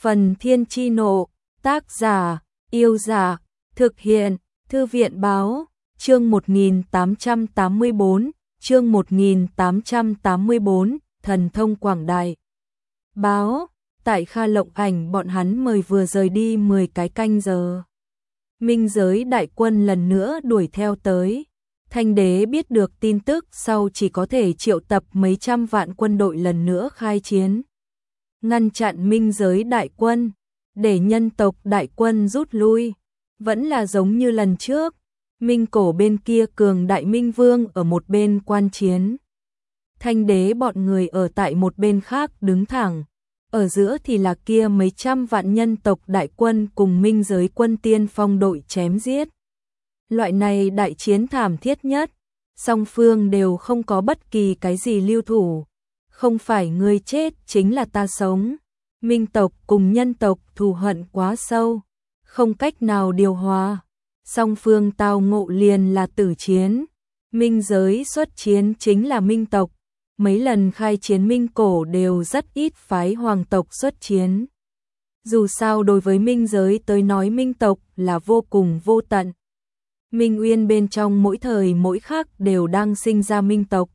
Phần Thiên Chi Nộ, tác giả, Yêu Giả, thực hiện, Thư viện Báo, chương 1884, chương 1884, Thần Thông Quảng Đại. Báo, tại Kha Lộng Ảnh bọn hắn mời vừa rời đi 10 cái canh giờ. Minh giới đại quân lần nữa đuổi theo tới. Thanh đế biết được tin tức sau chỉ có thể triệu tập mấy trăm vạn quân đội lần nữa khai chiến. Ngăn chặn minh giới đại quân, để nhân tộc đại quân rút lui. Vẫn là giống như lần trước, Minh Cổ bên kia cường đại Minh Vương ở một bên quan chiến. Thanh đế bọn người ở tại một bên khác đứng thẳng, ở giữa thì là kia mấy trăm vạn nhân tộc đại quân cùng minh giới quân tiên phong đội chém giết. Loại này đại chiến thảm thiết nhất, song phương đều không có bất kỳ cái gì lưu thủ. Không phải ngươi chết chính là ta sống. Minh tộc cùng nhân tộc thù hận quá sâu, không cách nào điều hòa. Song phương tao ngộ liền là tử chiến. Minh giới xuất chiến chính là minh tộc. Mấy lần khai chiến Minh Cổ đều rất ít phái hoàng tộc xuất chiến. Dù sao đối với minh giới tới nói minh tộc là vô cùng vô tận. Minh Uyên bên trong mỗi thời mỗi khắc đều đang sinh ra minh tộc.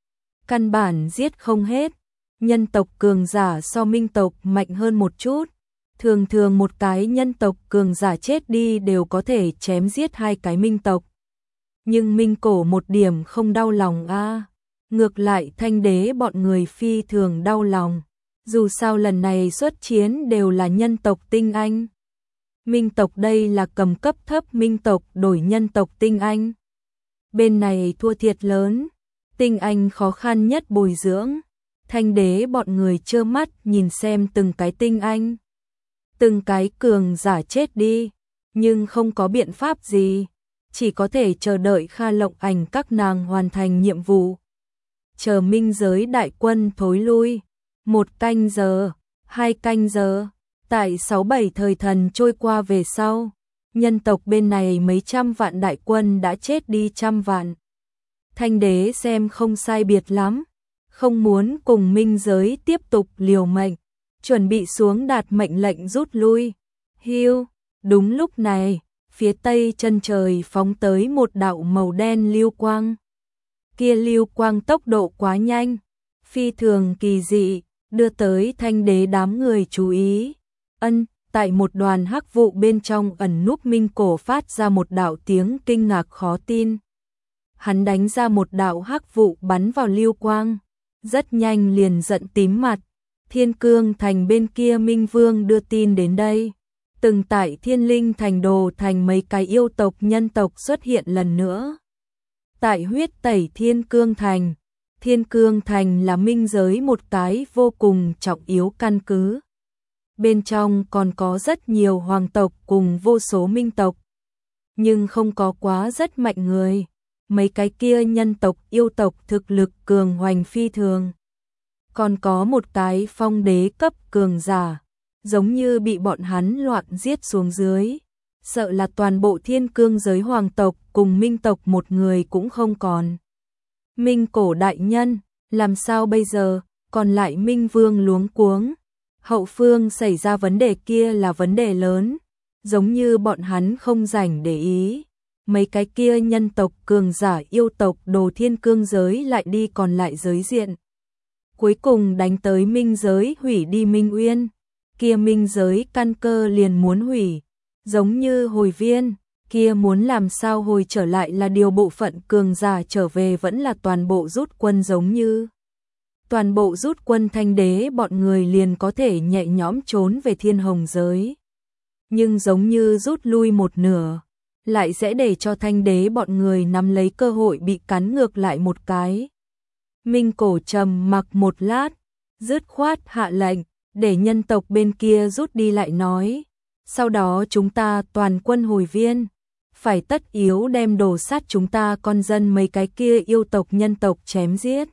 Căn bản giết không hết. Nhân tộc cường giả so minh tộc mạnh hơn một chút. Thường thường một cái nhân tộc cường giả chết đi đều có thể chém giết hai cái minh tộc. Nhưng Minh Cổ một điểm không đau lòng a. Ngược lại Thanh đế bọn người phi thường đau lòng. Dù sao lần này xuất chiến đều là nhân tộc tinh anh. Minh tộc đây là cầm cấp thấp minh tộc đổi nhân tộc tinh anh. Bên này thua thiệt lớn. Tinh anh khó khăn nhất bồi dưỡng. Thanh đế bọn người trơ mắt nhìn xem từng cái tinh anh. Từng cái cường giả chết đi. Nhưng không có biện pháp gì. Chỉ có thể chờ đợi Kha Lộng Ảnh các nàng hoàn thành nhiệm vụ. Chờ minh giới đại quân thối lui. 1 canh giờ, 2 canh giờ. Tại 6-7 thời thần trôi qua về sau. Nhân tộc bên này mấy trăm vạn đại quân đã chết đi trăm vạn. Thanh đế xem không sai biệt lắm. Không muốn cùng minh giới tiếp tục liều mệnh. Chuẩn bị xuống đạt mệnh lệnh rút lui. Hiu, đúng lúc này, phía tây chân trời phóng tới một đạo màu đen lưu quang. Kia lưu quang tốc độ quá nhanh, phi thường kỳ dị, đưa tới thanh đế đám người chú ý. Tại một đoàn hắc vụ bên trong ẩn núp Minh Cổ phát ra một đạo tiếng kinh ngạc khó tin. Hắn đánh ra một đạo hắc vụ bắn vào lưu quang, rất nhanh liền giận tím mặt. Thiên Cương Thành bên kia Minh Vương đưa tin đến đây. Từng tại Thiên Linh Thành Đồ Thành mấy cái yêu tộc nhân tộc xuất hiện lần nữa. Tại huyết tẩy Thiên Cương Thành. Thiên Cương Thành là minh giới một cái vô cùng trọng yếu căn cứ. Bên trong còn có rất nhiều hoàng tộc cùng vô số minh tộc. Nhưng không có quá rất mạnh người. Mấy cái kia nhân tộc yêu tộc thực lực cường hoành phi thường. Còn có một cái phong đế cấp cường giả. Giống như bị bọn hắn loạn giết xuống dưới. Sợ là toàn bộ thiên cương giới hoàng tộc cùng minh tộc một người cũng không còn. Minh Cổ đại nhân, làm sao bây giờ, còn lại Minh Vương luống cuống. Hậu phương xảy ra vấn đề kia là vấn đề lớn, giống như bọn hắn không rảnh để ý. Mấy cái kia nhân tộc cường giả yêu tộc đồ thiên cương giới lại đi còn lại giới diện. Cuối cùng đánh tới minh giới hủy đi Minh Uyên, kia minh giới căn cơ liền muốn hủy, giống như hồi viên, kia muốn làm sao hồi trở lại là điều bộ phận cường giả trở về vẫn là toàn bộ rút quân giống như. Toàn bộ rút quân thanh đế bọn người liền có thể nhẹ nhõm trốn về thiên hồng giới. Nhưng giống như rút lui một nửa, lại sẽ để cho thanh đế bọn người nắm lấy cơ hội bị cắn ngược lại một cái. Minh Cổ trầm mặc một lát, dứt khoát hạ lệnh, để nhân tộc bên kia rút đi lại nói. Sau đó chúng ta toàn quân hồi viên, phải tất yếu đem đồ sát chúng ta con dân mấy cái kia yêu tộc nhân tộc chém giết.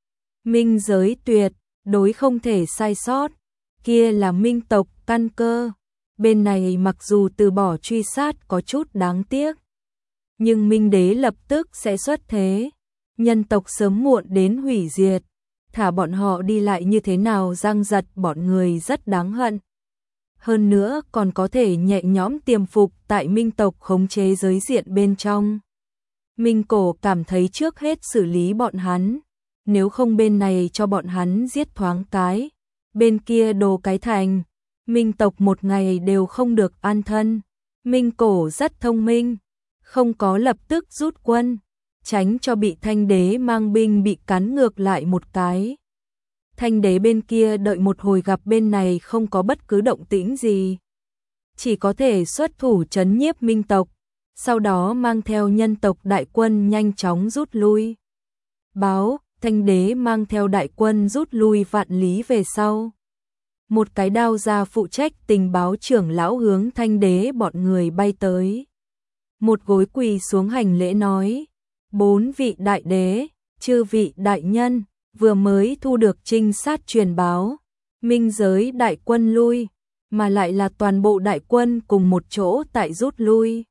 Minh giới tuyệt, đối không thể sai sót, kia là minh tộc căn cơ. Bên này mặc dù từ bỏ truy sát có chút đáng tiếc, nhưng minh đế lập tức sẽ xuất thế. Nhân tộc sớm muộn đến hủy diệt, thả bọn họ đi lại như thế nào giang giật bọn người rất đáng hận. hơn nữa còn có thể nhẹ nhõm tiềm phục tại Minh tộc khống chế giới diện bên trong. Minh Cổ cảm thấy trước hết xử lý bọn hắn, nếu không bên này cho bọn hắn giết thoáng cái, bên kia đồ cái thành, Minh tộc một ngày đều không được an thân. Minh Cổ rất thông minh, không có lập tức rút quân, tránh cho bị Thanh đế mang binh bị cắn ngược lại một cái. Thanh đế bên kia đợi một hồi gặp bên này không có bất cứ động tĩnh gì, chỉ có thể xuất thủ trấn nhiếp Minh tộc, sau đó mang theo nhân tộc đại quân nhanh chóng rút lui. Báo, Thanh đế mang theo đại quân rút lui vạn lý về sau. Một cái đao ra phụ trách tình báo trưởng lão hướng Thanh đế bọn người bay tới. Một gối quỳ xuống hành lễ nói, 4 vị đại đế, chư vị đại nhân, vừa mới thu được trinh sát truyền báo, minh giới đại quân lui, mà lại là toàn bộ đại quân cùng một chỗ tại rút lui.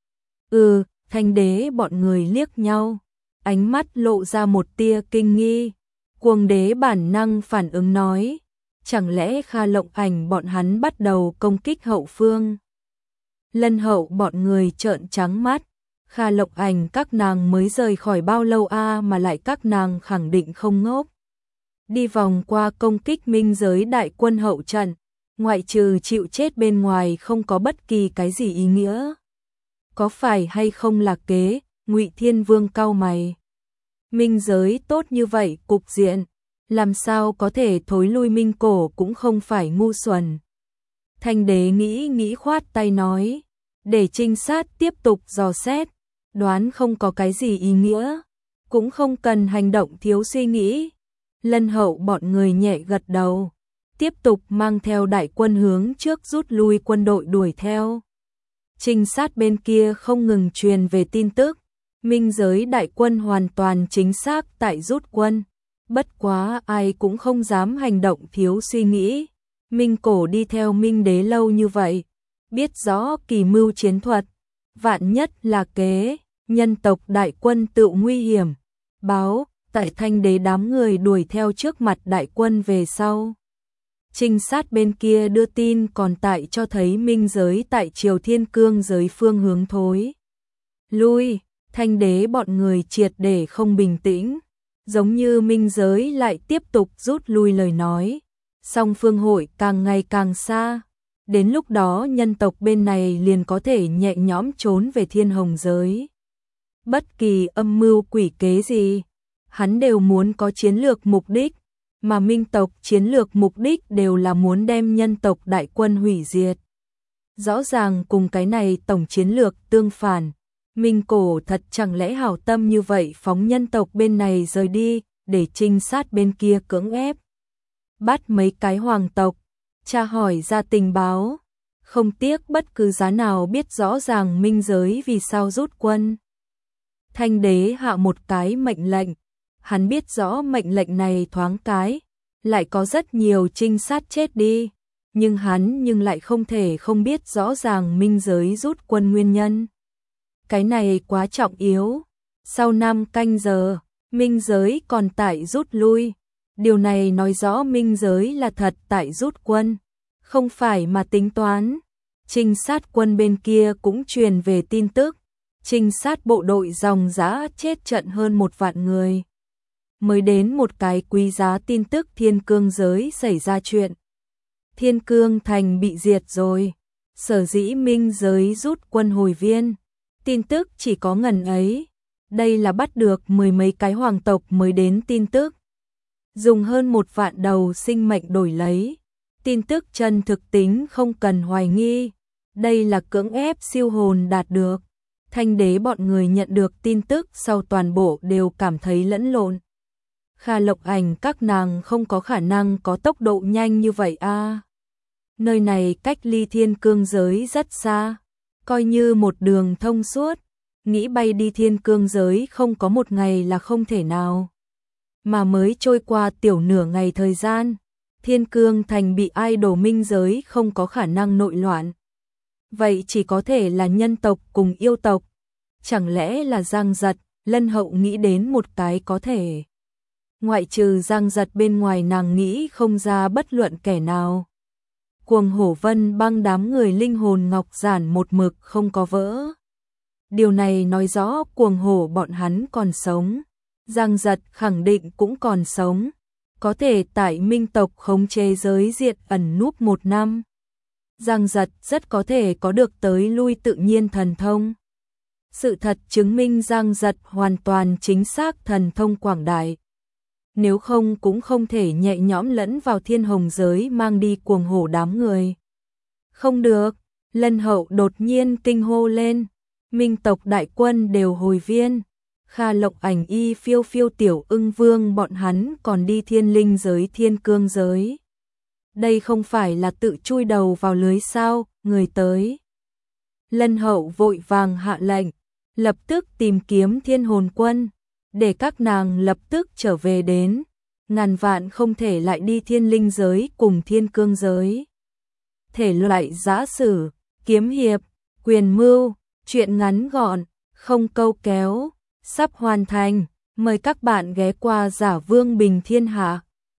Thanh đế bọn người liếc nhau, ánh mắt lộ ra một tia kinh nghi. Cuồng đế bản năng phản ứng nói, chẳng lẽ Kha Lộng Ảnh bọn hắn bắt đầu công kích hậu phương? Lân Hậu bọn người trợn trắng mắt, Kha Lộng Ảnh các nàng mới rời khỏi bao lâu mà lại các nàng khẳng định không ngốc. Đi vòng qua công kích minh giới đại quân hậu trận, ngoại trừ chịu chết bên ngoài không có bất kỳ cái gì ý nghĩa. Có phải hay không là kế? Ngụy Thiên Vương cau mày. Minh giới tốt như vậy cục diện, làm sao có thể thối lui Minh Cổ cũng không phải ngu xuẩn. Thanh đế nghĩ khoát tay nói, để trinh sát tiếp tục dò xét, đoán không có cái gì ý nghĩa, cũng không cần hành động thiếu suy nghĩ. Lân Hậu bọn người nhẹ gật đầu, tiếp tục mang theo đại quân hướng trước rút lui, quân đội đuổi theo. Trinh sát bên kia không ngừng truyền về tin tức, minh giới đại quân hoàn toàn chính xác tại rút quân, bất quá ai cũng không dám hành động thiếu suy nghĩ. Minh Cổ đi theo Minh đế lâu như vậy, biết rõ kỳ mưu chiến thuật, vạn nhất là kế, nhân tộc đại quân tự nguy hiểm. Báo, tại Thanh đế đám người đuổi theo trước mặt đại quân về sau. Trinh sát bên kia đưa tin còn tại cho thấy minh giới tại Triều Thiên Cương giới phương hướng thối lui. Thanh đế bọn người triệt để không bình tĩnh, giống như minh giới lại tiếp tục rút lui lời nói, song phương hội càng ngày càng xa, đến lúc đó nhân tộc bên này liền có thể nhẹ nhõm trốn về Thiên Hồng giới. Bất kỳ âm mưu quỷ kế gì, hắn đều muốn có chiến lược mục đích, mà minh tộc chiến lược mục đích đều là muốn đem nhân tộc đại quân hủy diệt. Rõ ràng cùng cái này tổng chiến lược tương phản. Minh Cổ thật chẳng lẽ hảo tâm như vậy phóng nhân tộc bên này rời đi, để trinh sát bên kia cưỡng ép bắt mấy cái hoàng tộc, tra hỏi ra tình báo, không tiếc bất cứ giá nào biết rõ ràng minh giới vì sao rút quân. Thanh đế hạ một cái mệnh lệnh, hắn biết rõ mệnh lệnh này thoáng cái, lại có rất nhiều trinh sát chết đi, nhưng hắn lại không thể không biết rõ ràng minh giới rút quân nguyên nhân. Cái này quá trọng yếu. Sau 5 canh giờ, minh giới còn tại rút lui. Điều này nói rõ minh giới là thật tại rút quân, không phải mà tính toán. Trinh sát quân bên kia cũng truyền về tin tức, trinh sát bộ đội dòng dã chết trận hơn 1 vạn người. Mới đến một cái quý giá tin tức Thiên Cương giới xảy ra chuyện. Thiên Cương thành bị diệt rồi, sở dĩ minh giới rút quân hồi viên. Tin tức chỉ có ngần ấy, đây là bắt được 10 mấy cái hoàng tộc mới đến tin tức. Dùng hơn 1 vạn đầu sinh mệnh đổi lấy, tin tức chân thực tính không cần hoài nghi, đây là cưỡng ép siêu hồn đạt được. Thanh đế bọn người nhận được tin tức sau toàn bộ đều cảm thấy lẫn lộn. Kha Lộng Ảnh các nàng không có khả năng có tốc độ nhanh như vậy Nơi này cách ly Thiên Cương giới rất xa. Coi như một đường thông suốt, nghĩ bay đi Thiên Cương giới không có một ngày là không thể nào. Mà mới trôi qua tiểu nửa ngày thời gian, Thiên Cương thành bị ai đổ minh giới không có khả năng nội loạn. Vậy chỉ có thể là nhân tộc cùng yêu tộc. Chẳng lẽ là Giang Giật? Lân Hậu nghĩ đến một cái có thể. Ngoại trừ Giang Giật bên ngoài nàng nghĩ không ra bất luận kẻ nào. Cuồng Hổ Vân Băng đám người linh hồn ngọc giản một mực không có vỡ. Điều này nói rõ Cuồng Hổ bọn hắn còn sống. Giang Giật khẳng định cũng còn sống. Có thể tại Minh tộc khống chế giới diệt ẩn núp 1 năm. Giang Giật rất có thể có được tới lui tự nhiên thần thông. Sự thật chứng minh Giang Giật hoàn toàn chính xác thần thông quảng đại. Nếu không cũng không thể nhẹ nhõm lẫn vào thiên hồng giới mang đi Cuồng Hổ đám người. Không được, Lân Hậu đột nhiên kinh hô lên. Minh tộc đại quân đều hồi viên. Kha Lộc Ảnh Y Phiêu Phiêu Tiểu Ưng Vương bọn hắn còn đi thiên linh giới thiên cương giới. Đây không phải là tự chui đầu vào lưới sao, người tới. Lân Hậu vội vàng hạ lệnh, lập tức tìm kiếm thiên hồn quân, để các nàng lập tức trở về đến. Ngàn vạn không thể lại đi thiên linh giới cùng thiên cương giới. Thể loại giã sử, kiếm hiệp, quyền mưu, truyện ngắn gọn, không câu kéo, sắp hoàn thành. Mời các bạn ghé qua Giả Vương Bình Thiên Hạ.